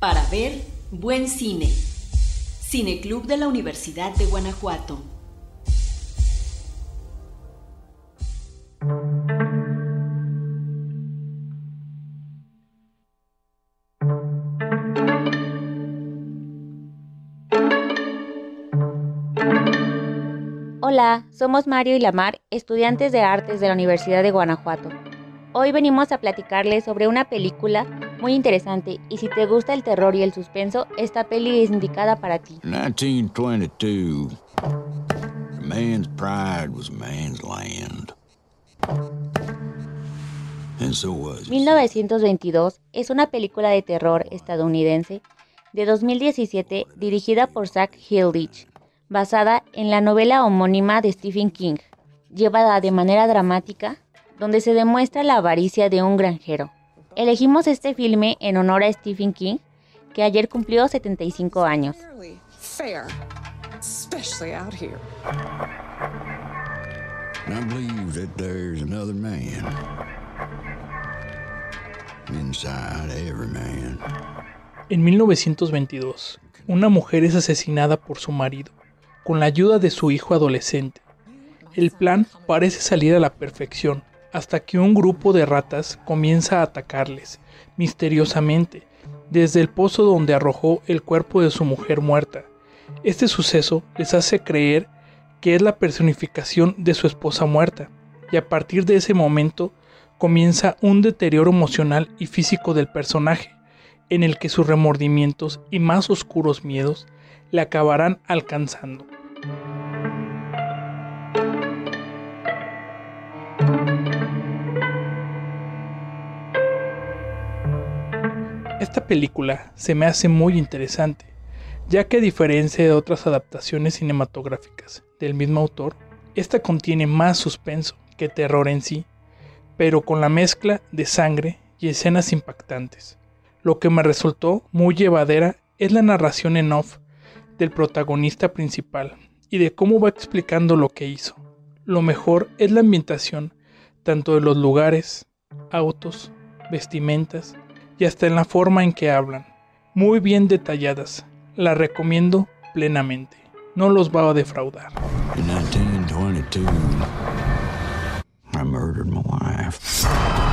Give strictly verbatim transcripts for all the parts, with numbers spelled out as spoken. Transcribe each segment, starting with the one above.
Para ver buen cine. Cineclub de la Universidad de Guanajuato. Hola, somos Mario y Lamar, estudiantes de artes de la Universidad de Guanajuato. Hoy venimos a platicarles sobre una película muy interesante y si te gusta el terror y el suspenso, esta peli es indicada para ti. nineteen twenty-two. A man's pride was a man's land. And so was mil novecientos veintidós es una película de terror estadounidense de dos mil diecisiete dirigida por Zach Hilditch, basada en la novela homónima de Stephen King, llevada de manera dramática, donde se demuestra la avaricia de un granjero. Elegimos este filme en honor a Stephen King, que ayer cumplió setenta y cinco años. Fair, especially out here. I believe that there's another man inside every man. En mil novecientos veintidós, una mujer es asesinada por su marido, con la ayuda de su hijo adolescente. El plan parece salir a la perfección, hasta que un grupo de ratas comienza a atacarles, misteriosamente, desde el pozo donde arrojó el cuerpo de su mujer muerta. Este suceso les hace creer que es la personificación de su esposa muerta, y a partir de ese momento comienza un deterioro emocional y físico del personaje, en el que sus remordimientos y más oscuros miedos le acabarán alcanzando. Esta película se me hace muy interesante, ya que a diferencia de otras adaptaciones cinematográficas del mismo autor, esta contiene más suspenso que terror en sí, pero con la mezcla de sangre y escenas impactantes. Lo que me resultó muy llevadera es la narración en off del protagonista principal y de cómo va explicando lo que hizo. Lo mejor es la ambientación, tanto de los lugares, autos, vestimentas y hasta en la forma en que hablan. Muy bien detalladas, la recomiendo plenamente. No los va a defraudar. In nineteen twenty-two, I murdered my wife.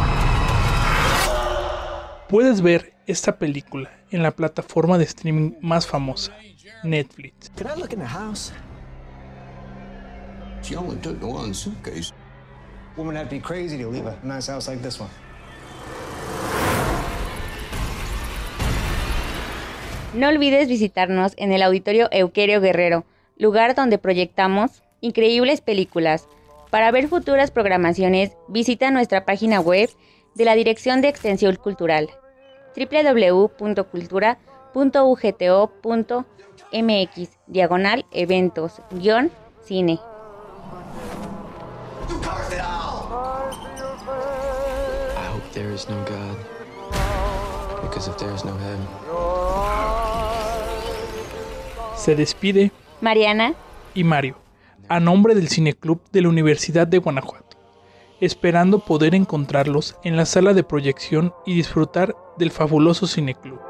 Puedes ver esta película en la plataforma de streaming más famosa, Netflix. Can I look in the house? She only took the one suitcase. Woman, that'd be crazy to leave a nice house like this one. No olvides visitarnos en el Auditorio Euquerio Guerrero, lugar donde proyectamos increíbles películas. Para ver futuras programaciones, visita nuestra página web de la Dirección de Extensión Cultural, doble u doble u doble u punto cultura punto u g t o punto m x, diagonal eventos, guión, cine. I hope there is no God, because if there is no heaven. Se despide Mariana y Mario, a nombre del Cineclub de la Universidad de Guanajuato, esperando poder encontrarlos en la sala de proyección y disfrutar del fabuloso Cineclub.